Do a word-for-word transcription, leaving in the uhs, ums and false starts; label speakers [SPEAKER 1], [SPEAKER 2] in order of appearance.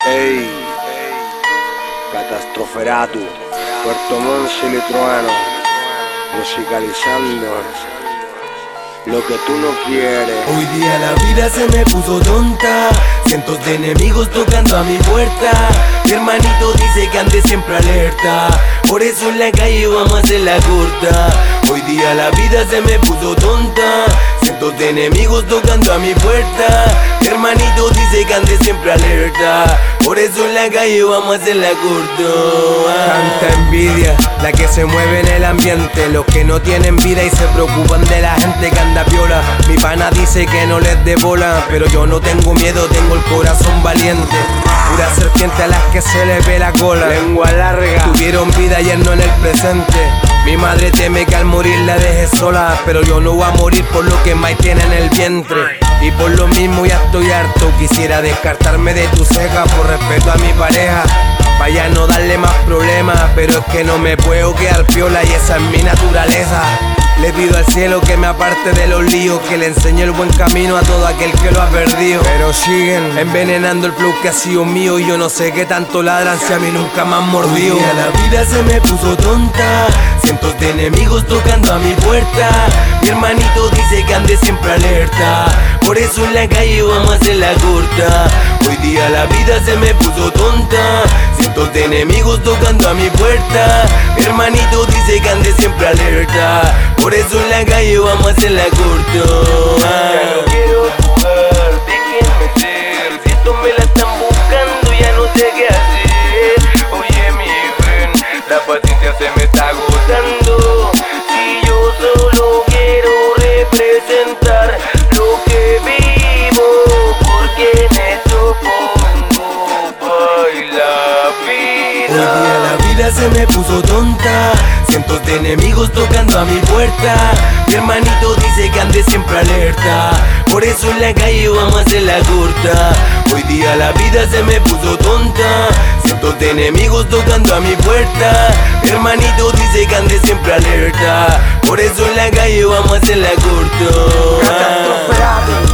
[SPEAKER 1] Ey, Catastroferato, Puerto Montt y Lituano, musicalizando lo que tú no quieres.
[SPEAKER 2] Hoy día la vida se me puso tonta, cientos de enemigos tocando a mi puerta. Mi hermanito dice que ande siempre alerta, por eso en la calle vamos a hacer la corta. Hoy día la vida se me puso tonta, cientos de enemigos tocando a mi puerta. Mi hermanito dice que ande siempre alerta, por eso en la calle vamos a hacer la corta. Tanta envidia, la que se mueve en el ambiente, los que no tienen vida y se preocupan de la gente que anda piola. Mi pana dice que no les dé bola, pero yo no tengo miedo, tengo el corazón valiente. Pura serpiente a las que se les ve la cola,
[SPEAKER 1] Lengua larga,
[SPEAKER 2] tuvieron vida ayer no en el presente. Mi madre teme que al morir la deje sola, pero yo no voy a morir por lo que Mike tiene en el vientre. Y por lo mismo ya estoy harto, quisiera descartarme de tu ceja por respeto a mi pareja, vaya a no darle más problemas, pero es que no me puedo quedar piola y esa es mi naturaleza. Le pido al cielo que me aparte de los líos, que le enseñe el buen camino a todo aquel que lo ha perdido. Pero siguen envenenando el flow que ha sido mío, y yo no sé qué tanto ladran si a mí nunca me han mordido. Hoy día la vida se me puso tonta, cientos de enemigos tocando a mi puerta. Mi hermanito dice que ande siempre alerta, por eso en la calle vamos a hacer la corta. Hoy día la vida se me puso tonta, cientos de enemigos tocando a mi puerta. Mi hermanito dice que ande siempre alerta, por eso en la calle vamos a hacer la corta.
[SPEAKER 3] Ya no quiero jugar, déjenme ser. Si esto me la están buscando ya no sé qué hacer. Oye mi friend, la paciencia se me está agotando. Si yo solo quiero representar lo que vivo, porque en esto pongo baila vida.
[SPEAKER 2] Hoy día la vida se me puso tonta, cientos de enemigos tocando a mi puerta. Mi hermanito dice que ande siempre alerta, por eso en la calle vamos a hacer la corta. Hoy día la vida se me puso tonta, cientos de enemigos tocando a mi puerta. Mi hermanito dice que ande siempre alerta, por eso en la calle vamos a hacer la corta.
[SPEAKER 1] Catastroferato.